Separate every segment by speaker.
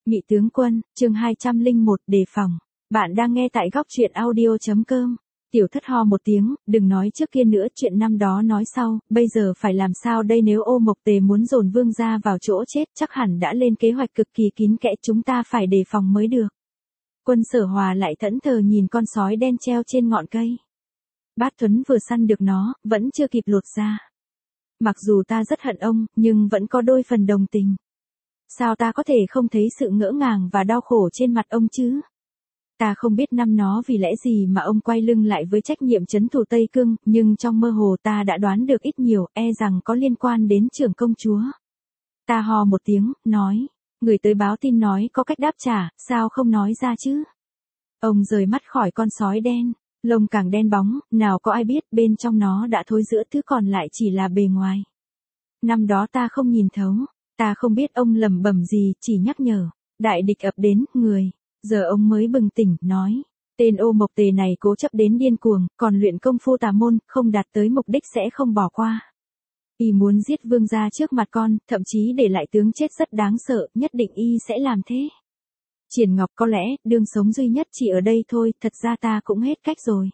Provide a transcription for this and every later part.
Speaker 1: Nhị tướng quân, chương 201, đề phòng. Bạn đang nghe tại góc truyện audio.com. Tiểu Thất ho một tiếng, đừng nói trước kia nữa, chuyện năm đó nói sau, bây giờ phải làm sao đây, nếu Ô Mộc Tề muốn dồn vương gia vào chỗ chết chắc hẳn đã lên kế hoạch cực kỳ kín kẽ, chúng ta phải đề phòng mới được. Quân Sở Hòa lại thẫn thờ nhìn con sói đen treo trên ngọn cây. Bát Tuấn vừa săn được nó, vẫn chưa kịp lột ra. Mặc dù ta rất hận ông, nhưng vẫn có đôi phần đồng tình. Sao ta có thể không thấy sự ngỡ ngàng và đau khổ trên mặt ông chứ? Ta không biết năm nó vì lẽ gì mà ông quay lưng lại với trách nhiệm trấn thủ Tây Cương, nhưng trong mơ hồ ta đã đoán được ít nhiều, rằng có liên quan đến trưởng công chúa. Ta hò một tiếng, nói, người tới báo tin nói có cách đáp trả, sao không nói ra chứ? Ông rời mắt khỏi con sói đen, lông càng đen bóng, nào có ai biết bên trong nó đã thối rữa, thứ còn lại chỉ là bề ngoài. Năm đó ta không nhìn thấu. Ta không biết ông lẩm bẩm gì, chỉ nhắc nhở. Đại địch ập đến, người. Giờ ông mới bừng tỉnh, nói. Tên Ô Mộc Tề này cố chấp đến điên cuồng, còn luyện công phu tà môn, không đạt tới mục đích sẽ không bỏ qua. Y muốn giết vương gia trước mặt con, thậm chí để lại tướng chết rất đáng sợ, nhất định y sẽ làm thế. Triển Ngọc có lẽ, đương sống duy nhất chỉ ở đây thôi, thật ra ta cũng hết cách rồi.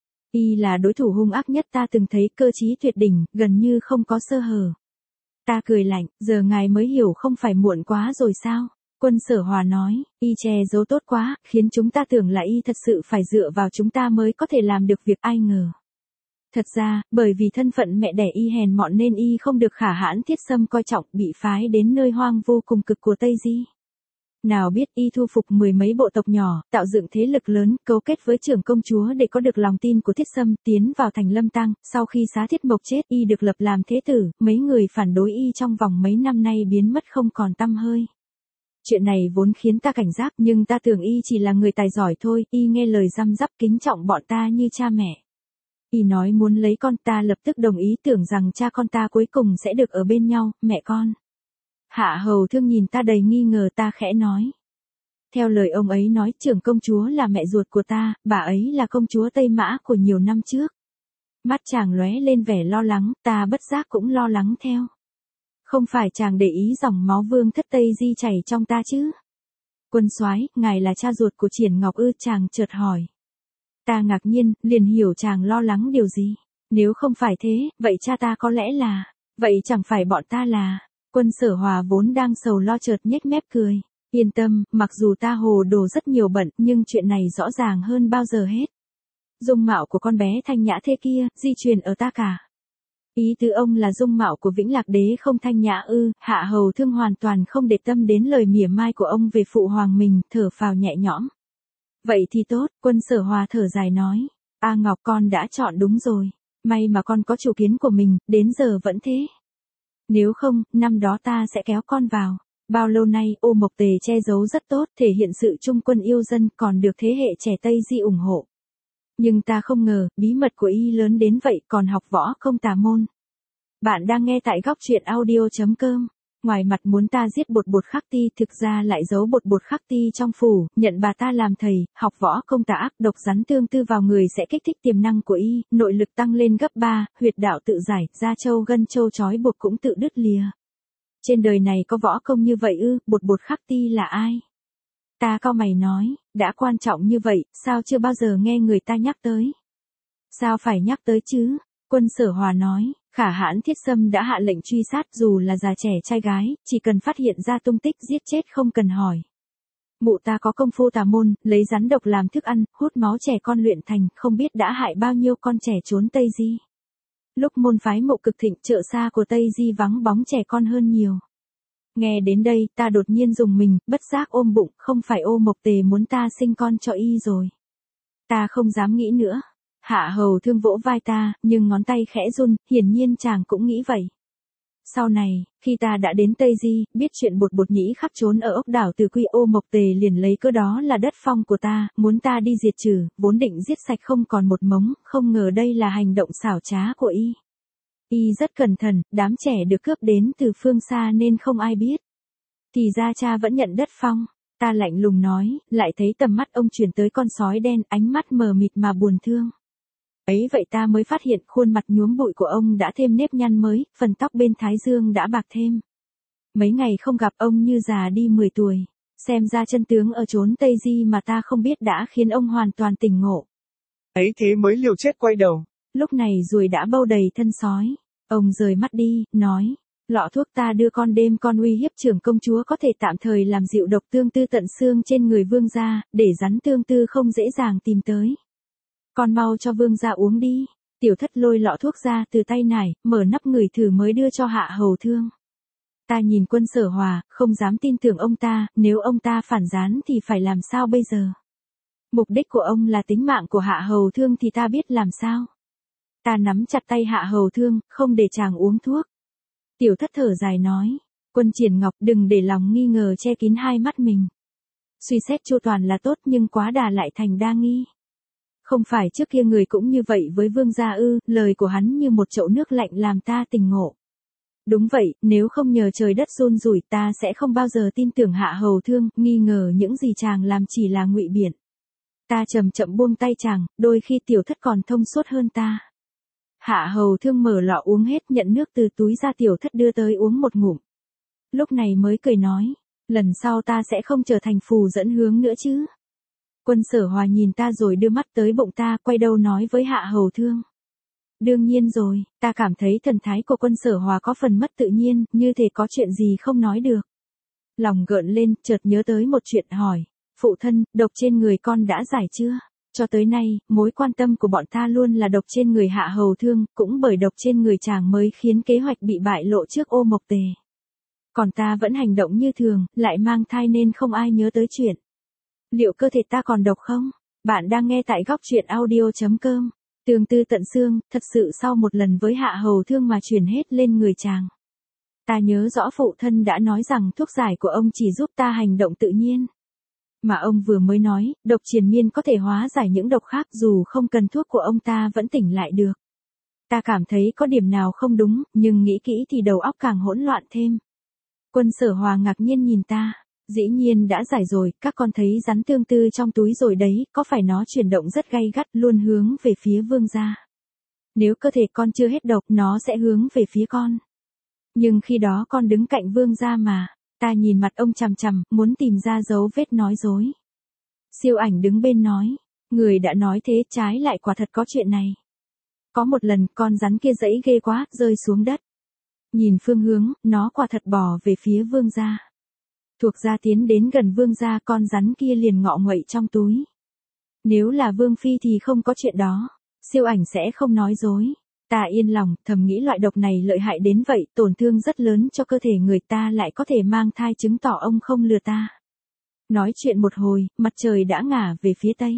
Speaker 1: Y là đối thủ hung ác nhất ta từng thấy, cơ trí tuyệt đỉnh, gần như không có sơ hở. Ta cười lạnh, giờ ngài mới hiểu không phải muộn quá rồi sao? Quân Sở Hòa nói, y che giấu tốt quá, khiến chúng ta tưởng là y thật sự phải dựa vào chúng ta mới có thể làm được việc, ai ngờ. Thật ra, bởi vì thân phận mẹ đẻ y hèn mọn nên y không được Khả Hãn Thiết Sâm coi trọng, bị phái đến nơi hoang vô cùng cực của Tây Di. Nào biết y thu phục mười mấy bộ tộc nhỏ, tạo dựng thế lực lớn, cấu kết với trưởng công chúa để có được lòng tin của Thiết Sâm, tiến vào thành Lâm Tăng, sau khi Xá Thiết Mộc chết y được lập làm thế tử, mấy người phản đối y trong vòng mấy năm nay biến mất không còn tăm hơi. Chuyện này vốn khiến ta cảnh giác, nhưng ta tưởng y chỉ là người tài giỏi thôi, y nghe lời răm rắp kính trọng bọn ta như cha mẹ. Y nói muốn lấy con, ta lập tức đồng ý, tưởng rằng cha con ta cuối cùng sẽ được ở bên nhau, mẹ con. Hạ Hầu Thương nhìn ta đầy nghi ngờ, ta khẽ nói. Theo lời ông ấy nói, trưởng công chúa là mẹ ruột của ta, bà ấy là công chúa Tây Mã của nhiều năm trước. Mắt chàng lóe lên vẻ lo lắng, ta bất giác cũng lo lắng theo. Không phải chàng để ý dòng máu vương thất Tây Di chảy trong ta chứ? Quân soái, ngài là cha ruột của Triển Ngọc ư? Chàng chợt hỏi. Ta ngạc nhiên, liền hiểu chàng lo lắng điều gì. Nếu không phải thế, vậy cha ta có lẽ là, vậy chẳng phải bọn ta là. Quân Sở Hòa vốn đang sầu lo chợt nhếch mép cười. Yên tâm, mặc dù ta hồ đồ rất nhiều bận, nhưng chuyện này rõ ràng hơn bao giờ hết. Dung mạo của con bé thanh nhã thế kia, di truyền ở ta cả. Ý tứ ông là dung mạo của Vĩnh Lạc Đế không thanh nhã ư? Hạ Hầu Thương hoàn toàn không để tâm đến lời mỉa mai của ông về phụ hoàng mình, thở phào nhẹ nhõm. Vậy thì tốt, Quân Sở Hòa thở dài nói. A Ngọc, con đã chọn đúng rồi. May mà con có chủ kiến của mình, đến giờ vẫn thế. Nếu không, năm đó ta sẽ kéo con vào. Bao lâu nay, Ô Mộc Tề che giấu rất tốt, thể hiện sự trung quân yêu dân, còn được thế hệ trẻ Tây Di ủng hộ. Nhưng ta không ngờ, bí mật của y lớn đến vậy, còn học võ không tà môn. Bạn đang nghe tại góc truyện audio.com. Ngoài mặt muốn ta giết Bột Khắc Ti, thực ra lại giấu Bột Khắc Ti trong phủ, nhận bà ta làm thầy, học võ không tà ác, độc rắn tương tư vào người sẽ kích thích tiềm năng của y, nội lực tăng lên gấp 3, huyệt đạo tự giải, da trâu gân trâu trói buộc cũng tự đứt lìa. Trên đời này có võ công như vậy ư? Bột Khắc Ti là ai? Ta cau mày nói, đã quan trọng như vậy, sao chưa bao giờ nghe người ta nhắc tới? Sao phải nhắc tới chứ? Quân Sở Hòa nói, Khả Hãn Thiết Sâm đã hạ lệnh truy sát, dù là già trẻ trai gái, chỉ cần phát hiện ra tung tích giết chết không cần hỏi. Mụ ta có công phu tà môn, lấy rắn độc làm thức ăn, hút máu trẻ con luyện thành, không biết đã hại bao nhiêu con trẻ trốn Tây Di. Lúc môn phái Mộ cực thịnh, chợ xa của Tây Di vắng bóng trẻ con hơn nhiều. Nghe đến đây, ta đột nhiên rùng mình, bất giác ôm bụng, không phải Ô Mộc Tề muốn ta sinh con cho y rồi. Ta không dám nghĩ nữa. Hạ Hầu Thương vỗ vai ta, nhưng ngón tay khẽ run, hiển nhiên chàng cũng nghĩ vậy. Sau này, khi ta đã đến Tây Di, biết chuyện Bột Nhĩ Khắc trốn ở ốc đảo Từ Quy, Ô Mộc Tề liền lấy cớ đó là đất phong của ta, muốn ta đi diệt trừ, vốn định giết sạch không còn một mống, không ngờ đây là hành động xảo trá của y. Y rất cẩn thận, đám trẻ được cướp đến từ phương xa nên không ai biết. Thì ra cha vẫn nhận đất phong. Ta lạnh lùng nói, lại thấy tầm mắt ông chuyển tới con sói đen, ánh mắt mờ mịt mà buồn thương. Ấy vậy ta mới phát hiện khuôn mặt nhuốm bụi của ông đã thêm nếp nhăn mới, phần tóc bên thái dương đã bạc thêm. Mấy ngày không gặp ông như già đi 10 tuổi. Xem ra chân tướng ở chốn Tây Di mà ta không biết đã khiến ông hoàn toàn tỉnh ngộ.
Speaker 2: Ấy thế mới liều chết quay đầu.
Speaker 1: Lúc này ruồi đã bâu đầy thân sói. Ông rời mắt đi, nói. Lọ thuốc ta đưa con đêm con uy hiếp trưởng công chúa có thể tạm thời làm dịu độc tương tư tận xương trên người vương gia, để rắn tương tư không dễ dàng tìm tới. Con mau cho vương gia uống đi. Tiểu thất lôi lọ thuốc ra từ tay nải, mở nắp ngửi thử mới đưa cho Hạ Hầu Thương. Ta nhìn Quân Sở Hòa, không dám tin tưởng ông ta, nếu ông ta phản gián thì phải làm sao bây giờ? Mục đích của ông là tính mạng của Hạ Hầu Thương thì ta biết làm sao? Ta nắm chặt tay Hạ Hầu Thương, không để chàng uống thuốc. Tiểu thất thở dài nói, Quân Triển Ngọc đừng để lòng nghi ngờ che kín hai mắt mình. Suy xét chu toàn là tốt nhưng quá đà lại thành đa nghi. Không phải trước kia người cũng như vậy với vương gia ư, lời của hắn như một chậu nước lạnh làm ta tỉnh ngộ. Đúng vậy, nếu không nhờ trời đất run rủi ta sẽ không bao giờ tin tưởng Hạ Hầu Thương, nghi ngờ những gì chàng làm chỉ là ngụy biện. Ta chậm chậm buông tay chàng, đôi khi tiểu thất còn thông suốt hơn ta. Hạ Hầu Thương mở lọ uống hết, nhận nước từ túi ra, tiểu thất đưa tới uống một ngụm. Lúc này mới cười nói, lần sau ta sẽ không trở thành phù dẫn hướng nữa chứ. Quân Sở Hòa nhìn ta rồi đưa mắt tới bụng ta, quay đầu nói với Hạ Hầu Thương. Đương nhiên rồi, ta cảm thấy thần thái của Quân Sở Hòa có phần mất tự nhiên, như thể có chuyện gì không nói được. Lòng gợn lên, chợt nhớ tới một chuyện hỏi, phụ thân, độc trên người con đã giải chưa? Cho tới nay, mối quan tâm của bọn ta luôn là độc trên người Hạ Hầu Thương, cũng bởi độc trên người chàng mới khiến kế hoạch bị bại lộ trước Ô Mộc Tề. Còn ta vẫn hành động như thường, lại mang thai nên không ai nhớ tới chuyện. Liệu cơ thể ta còn độc không? Bạn đang nghe tại góc truyện audio.com. Tương tư tận xương, thật sự sau một lần với Hạ Hầu Thương mà truyền hết lên người chàng. Ta nhớ rõ phụ thân đã nói rằng thuốc giải của ông chỉ giúp ta hành động tự nhiên. Mà ông vừa mới nói, độc triền miên có thể hóa giải những độc khác, dù không cần thuốc của ông ta vẫn tỉnh lại được. Ta cảm thấy có điểm nào không đúng, nhưng nghĩ kỹ thì đầu óc càng hỗn loạn thêm. Quân Sở Hòa ngạc nhiên nhìn ta. Dĩ nhiên đã giải rồi, các con thấy rắn tương tư trong túi rồi đấy, có phải nó chuyển động rất gay gắt luôn hướng về phía vương gia. Nếu cơ thể con chưa hết độc, nó sẽ hướng về phía con. Nhưng khi đó con đứng cạnh vương gia mà. Ta nhìn mặt ông chằm chằm, muốn tìm ra dấu vết nói dối. Siêu Ảnh đứng bên nói, người đã nói thế, trái lại quả thật có chuyện này. Có một lần, con rắn kia dẫy ghê quá, rơi xuống đất. Nhìn phương hướng, nó quả thật bò về phía vương gia. Thuộc gia tiến đến gần vương gia, con rắn kia liền ngọ nguậy trong túi. Nếu là vương phi thì không có chuyện đó. Siêu Ảnh sẽ không nói dối. Ta yên lòng, thầm nghĩ loại độc này lợi hại đến vậy, tổn thương rất lớn cho cơ thể người ta, lại có thể mang thai, chứng tỏ ông không lừa ta. Nói chuyện một hồi, mặt trời đã ngả về phía tây.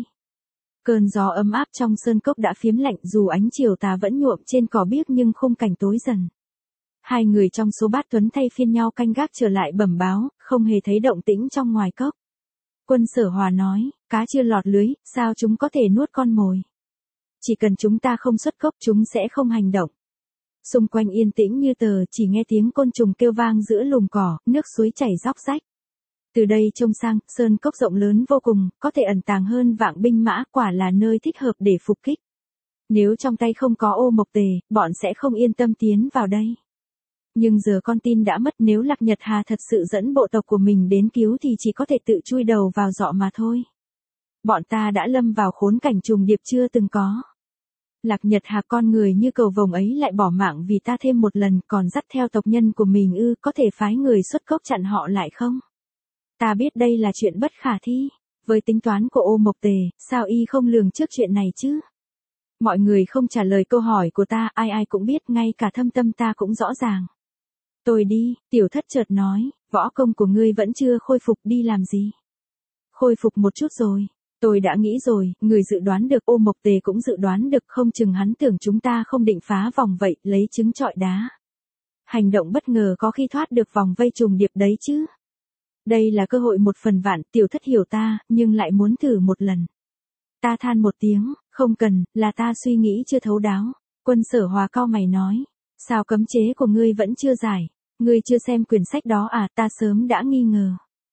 Speaker 1: Cơn gió ấm áp trong sơn cốc đã phiếm lạnh, dù ánh chiều tà vẫn nhuộm trên cỏ biếc nhưng khung cảnh tối dần. Hai người trong số bát tuấn thay phiên nhau canh gác trở lại bẩm báo, không hề thấy động tĩnh trong ngoài cốc. Quân Sở Hòa nói, cá chưa lọt lưới, sao chúng có thể nuốt con mồi? Chỉ cần chúng ta không xuất cốc chúng sẽ không hành động. Xung quanh yên tĩnh như tờ, chỉ nghe tiếng côn trùng kêu vang giữa lùm cỏ, nước suối chảy róc rách. Từ đây trông sang, sơn cốc rộng lớn vô cùng, có thể ẩn tàng hơn vạn binh mã, quả là nơi thích hợp để phục kích. Nếu trong tay không có Ô Mộc Tề, bọn sẽ không yên tâm tiến vào đây. Nhưng giờ con tin đã mất, nếu Lạc Nhật Hà thật sự dẫn bộ tộc của mình đến cứu thì chỉ có thể tự chui đầu vào giọ mà thôi. Bọn ta đã lâm vào khốn cảnh trùng điệp chưa từng có. Lạc Nhật Hà con người như cầu vồng ấy lại bỏ mạng vì ta thêm một lần, còn dắt theo tộc nhân của mình ư, có thể phái người xuất cốc chặn họ lại không? Ta biết đây là chuyện bất khả thi. Với tính toán của Ô Mộc Tề, sao y không lường trước chuyện này chứ? Mọi người không trả lời câu hỏi của ta, ai ai cũng biết, ngay cả thâm tâm ta cũng rõ ràng. Tôi đi, Tiểu Thất chợt nói, võ công của ngươi vẫn chưa khôi phục, đi làm gì? Khôi phục một chút rồi. Tôi đã nghĩ rồi, người dự đoán được, Ô Mộc Tề cũng dự đoán được, không chừng hắn tưởng chúng ta không định phá vòng vậy, lấy trứng trọi đá. Hành động bất ngờ có khi thoát được vòng vây trùng điệp đấy chứ. Đây là cơ hội 1/1000, Tiểu Thất hiểu ta, nhưng lại muốn thử một lần. Ta than một tiếng, không cần, là ta suy nghĩ chưa thấu đáo. Quân Sở Hòa cau mày nói, sao cấm chế của ngươi vẫn chưa giải? Ngươi chưa xem quyển sách đó à? Ta sớm đã nghi ngờ.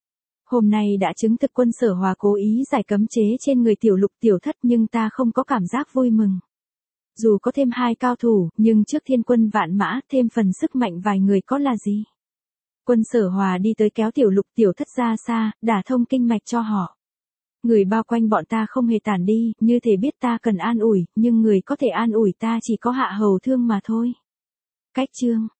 Speaker 1: Hôm nay đã chứng thực Quân Sở Hòa cố ý giải cấm chế trên người Tiểu Lục Tiểu Thất, nhưng ta không có cảm giác vui mừng. Dù có thêm 2 cao thủ, nhưng trước thiên quân vạn mã, thêm phần sức mạnh vài người có là gì? Quân Sở Hòa đi tới kéo Tiểu Lục Tiểu Thất ra xa, đả thông kinh mạch cho họ. Người bao quanh bọn ta không hề tản đi, như thể biết ta cần an ủi, nhưng người có thể an ủi ta chỉ có Hạ Hầu Thương mà thôi. Cách chương